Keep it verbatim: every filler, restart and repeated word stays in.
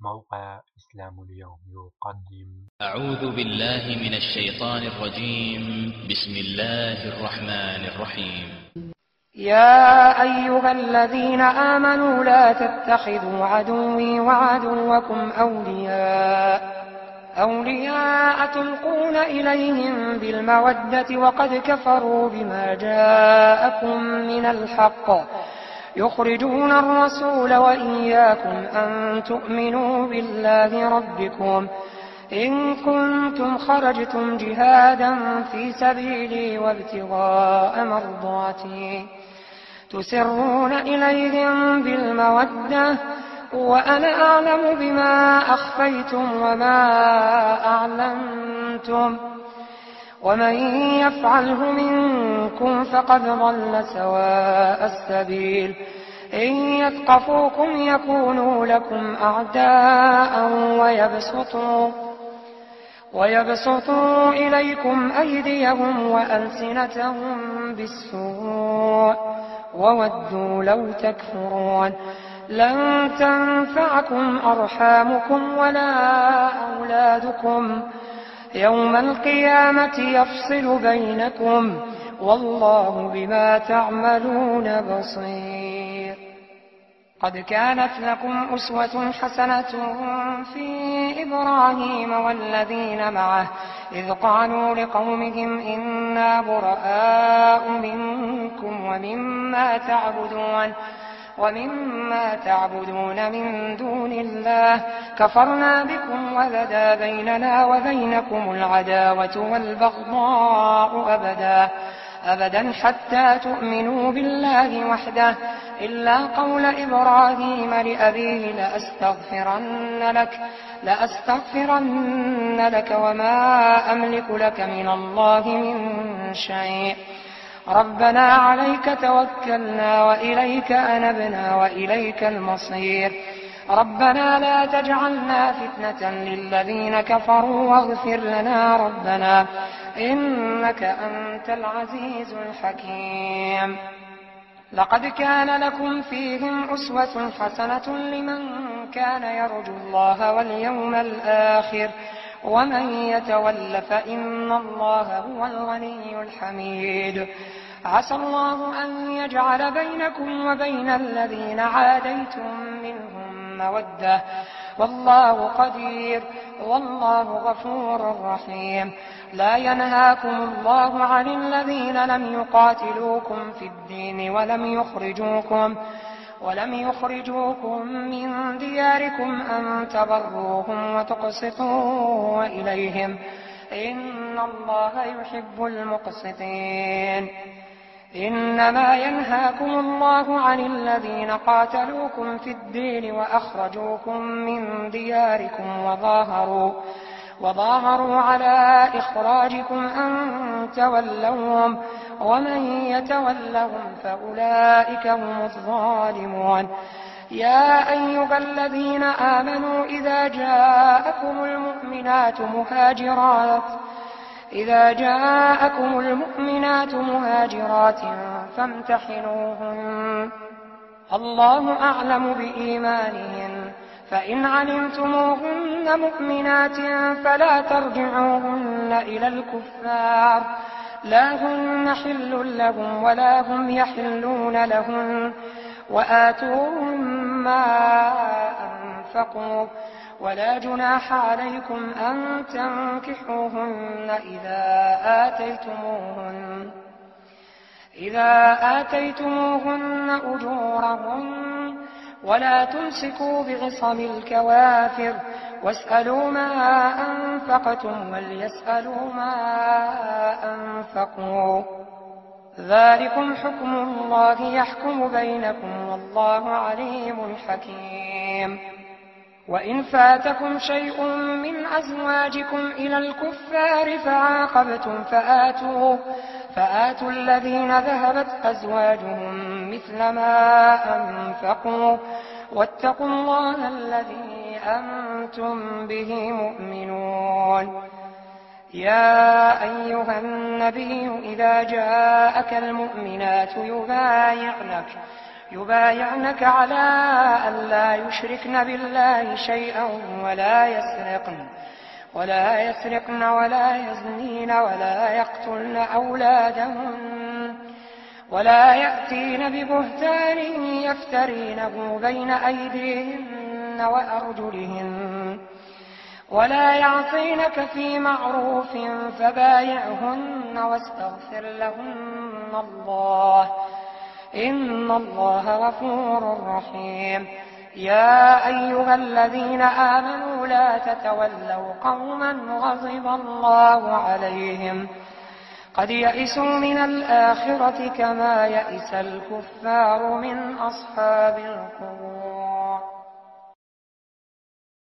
موقع إسلام اليوم يقدم. أعوذ بالله من الشيطان الرجيم. بسم الله الرحمن الرحيم. يا أيها الذين آمنوا لا تتخذوا عدوي وعدوكم أولياء أولياء تلقون إليهم بالمودة وقد كفروا بما جاءكم من الحق يخرجون الرسول وإياكم أن تؤمنوا بالله ربكم إن كنتم خرجتم جهادا في سبيلي وابتغاء مرضاتي تسرون إليهم بالمودة وأنا أعلم بما أخفيتم وما أعلنتم ومن يفعله منكم فقد ضل سواء السبيل إن يثقفوكم يكونوا لكم أعداء ويبسطوا ويبسطوا إليكم أيديهم وألسنتهم بالسوء وودوا لو تكفرون لن تنفعكم أرحامكم ولا أولادكم يوم القيامة يفصل بينكم والله بما تعملون بصير. قد كانت لكم أسوة حسنة في إبراهيم والذين معه إذ قالوا لقومهم إنا براء منكم ومما تعبدون ومما تعبدون من دون الله كفرنا بكم وبدا بيننا وبينكم العداوة والبغضاء أبدا أبدا حتى تؤمنوا بالله وحده إلا قول إبراهيم لأبيه لأستغفرن لك لأستغفرن لك وما أملك لك من الله من شيء ربنا عليك توكلنا وإليك أنبنا وإليك المصير ربنا لا تجعلنا فتنة للذين كفروا واغفر لنا ربنا إنك أنت العزيز الحكيم. لقد كان لكم فيهم أسوة حسنة لمن كان يرجو الله واليوم الآخر ومن يتول فإن الله هو الغني الحميد. عسى الله أن يجعل بينكم وبين الذين عاديتم منهم مودة والله قدير والله غفور رحيم. لا ينهاكم الله عن الذين لم يقاتلوكم في الدين ولم يخرجوكم ولم يخرجوكم من دياركم أن تبروهم وتقسطوا إليهم إن الله يحب المقسطين. إنما ينهاكم الله عن الذين قاتلوكم في الدين وأخرجوكم من دياركم وظاهروا وظاهروا على إخراجكم أن تولوهم ومن يتولهم فأولئك هم الظالمون. يا أيها الذين آمنوا إذا جاءكم المؤمنات مهاجرات إذا جاءكم المؤمنات مهاجرات فامتحنوهن الله أعلم بإيمانهن فإن علمتموهن مؤمنات فلا ترجعوهن إلى الكفار لا هن حل لهم ولا هم يحلون لهن وآتوهم ما أنفقوا ولا جناح عليكم أن تنكحوهن إذا آتيتموهن إذا آتيتموهن أجورهن ولا تمسكوا بعصم الكوافر واسألوا ما أنفقتم وليسألوا ما أنفقوا ذلكم حكم الله يحكم بينكم والله عليم حكيم. وإن فاتكم شيء من أزواجكم إلى الكفار فعاقبتم فآتوا فآتوا الذين ذهبت أزواجهم مثل ما أنفقوا واتقوا الله الذي أنتم به مؤمنون. يا أيها النبي إذا جاءك المؤمنات يبايعنك يبايعنك على أن لا يشركن بالله شيئا ولا يسرقن ولا يسرقن ولا يزنين ولا يقتلن أولادهن ولا يأتين ببهتان يفترينه بين أيديهن وأرجلهن ولا يعصينك في معروف فبايعهن واستغفر لهن الله إن الله غفور رحيم. يا أيها الذين آمنوا لا تتولوا قوما غضب الله عليهم قد يئسوا من الآخرة كما يئس الكفار من أصحاب القبور.